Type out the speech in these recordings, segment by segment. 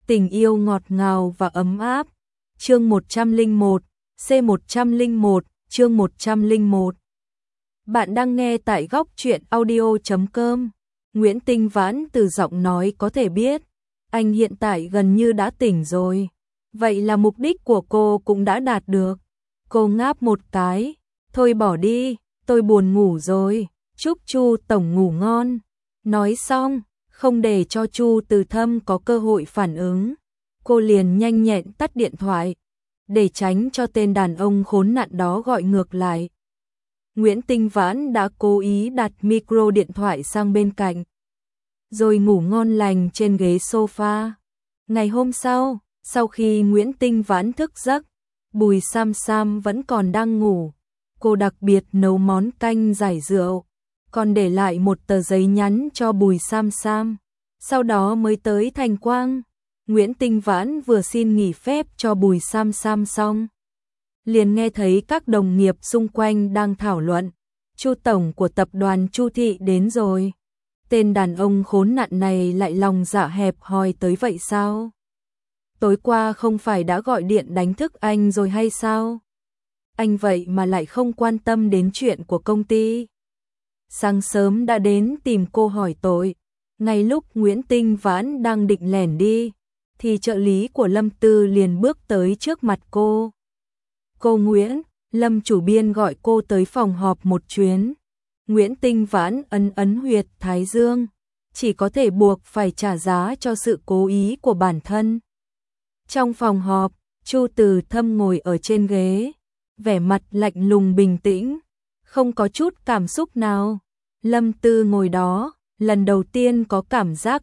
Tình yêu ngọt ngào và ấm áp. Chương 101, C101, chương 101. Bạn đang nghe tại góc truyện audio.com. Nguyễn Tinh Vãn từ giọng nói có thể biết, anh hiện tại gần như đã tỉnh rồi. Vậy là mục đích của cô cũng đã đạt được. Cô ngáp một cái, thôi bỏ đi, tôi buồn ngủ rồi, chúc Chu tổng ngủ ngon. Nói xong, không để cho Chu Từ Thâm có cơ hội phản ứng, cô liền nhanh nhẹn tắt điện thoại, để tránh cho tên đàn ông khốn nạn đó gọi ngược lại. Nguyễn Tinh Vãn đã cố ý đặt micro điện thoại sang bên cạnh, rồi ngủ ngon lành trên ghế sofa. Ngày hôm sau khi Nguyễn Tinh Vãn thức giấc, Bùi Sam Sam vẫn còn đang ngủ. Cô đặc biệt nấu món canh giải rượu, còn để lại một tờ giấy nhắn cho Bùi Sam Sam. Sau đó mới tới Thành Quang. Nguyễn Tinh Vãn vừa xin nghỉ phép cho Bùi Sam Sam xong, liền nghe thấy các đồng nghiệp xung quanh đang thảo luận, Chu tổng của tập đoàn Chu Thị đến rồi. Tên đàn ông khốn nạn này lại lòng dạ hẹp hòi tới vậy sao? Tối qua không phải đã gọi điện đánh thức anh rồi hay sao? Anh vậy mà lại không quan tâm đến chuyện của công ty. Sáng sớm đã đến tìm cô hỏi tội. Ngay lúc Nguyễn Tinh Vãn đang định lẻn đi, thì trợ lý của Lâm Tư liền bước tới trước mặt cô. Cô Nguyễn, Lâm chủ biên gọi cô tới phòng họp một chuyến. Nguyễn Tinh Vãn ấn huyệt thái dương, chỉ có thể buộc phải trả giá cho sự cố ý của bản thân. Trong phòng họp, Chu Từ Thâm ngồi ở trên ghế, vẻ mặt lạnh lùng bình tĩnh, không có chút cảm xúc nào. Lâm Tư ngồi đó, lần đầu tiên có cảm giác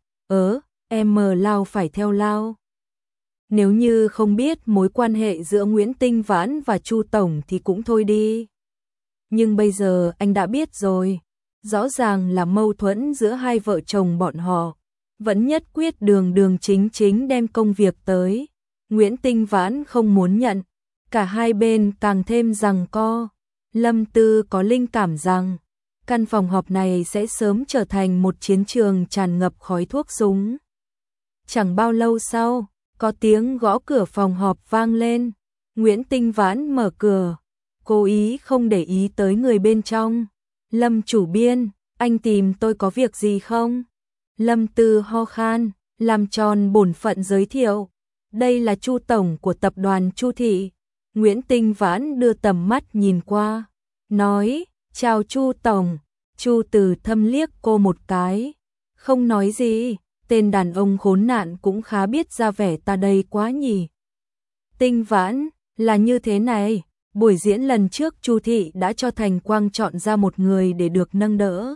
em lao phải theo lao. Nếu như không biết mối quan hệ giữa Nguyễn Tinh Vãn và Chu tổng thì cũng thôi đi. Nhưng bây giờ anh đã biết rồi, rõ ràng là mâu thuẫn giữa hai vợ chồng bọn họ, vẫn nhất quyết đường chính đem công việc tới. Nguyễn Tinh Vãn không muốn nhận, cả hai bên càng thêm giằng co. Lâm Tư có linh cảm rằng căn phòng họp này sẽ sớm trở thành một chiến trường tràn ngập khói thuốc súng. Chẳng bao lâu sau, có tiếng gõ cửa phòng họp vang lên. Nguyễn Tinh Vãn mở cửa, cố ý không để ý tới người bên trong. Lâm chủ biên, anh tìm tôi có việc gì không? Lâm Tư ho khan, làm tròn bổn phận giới thiệu. Đây là Chu tổng của tập đoàn Chu Thị. Nguyễn Tinh Vãn đưa tầm mắt nhìn qua, nói, chào Chu tổng. Chu Từ Thâm liếc cô một cái, không nói gì. Tên đàn ông khốn nạn cũng khá biết ra vẻ ta đây quá nhỉ. Tinh Vãn, là như thế này, buổi diễn lần trước Chu Thị đã cho Thành Quang chọn ra một người để được nâng đỡ,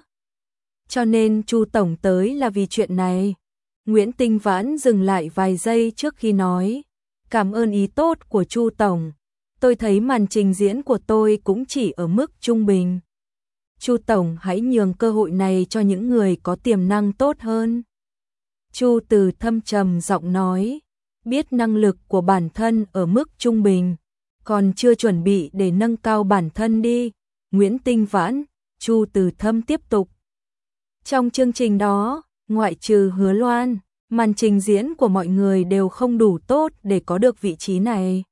cho nên Chu tổng tới là vì chuyện này. Nguyễn Tinh Vãn dừng lại vài giây trước khi nói, cảm ơn ý tốt của Chu tổng. Tôi thấy màn trình diễn của tôi cũng chỉ ở mức trung bình. Chu tổng hãy nhường cơ hội này cho những người có tiềm năng tốt hơn. Chu Từ Thâm trầm giọng nói, biết năng lực của bản thân ở mức trung bình, còn chưa chuẩn bị để nâng cao bản thân đi. Nguyễn Tinh Vãn, Chu Từ Thâm tiếp tục. Trong chương trình đó, ngoại trừ Hứa Loan, màn trình diễn của mọi người đều không đủ tốt để có được vị trí này.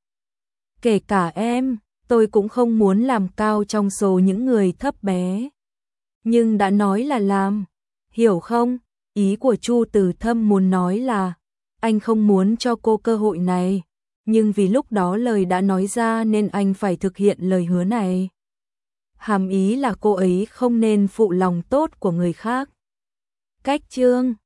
Kể cả em, tôi cũng không muốn làm cao trong số những người thấp bé. Nhưng đã nói là làm, hiểu không? Ý của Chu Từ Thâm muốn nói là, anh không muốn cho cô cơ hội này, nhưng vì lúc đó lời đã nói ra nên anh phải thực hiện lời hứa này. Hàm ý là cô ấy không nên phụ lòng tốt của người khác. Cách chương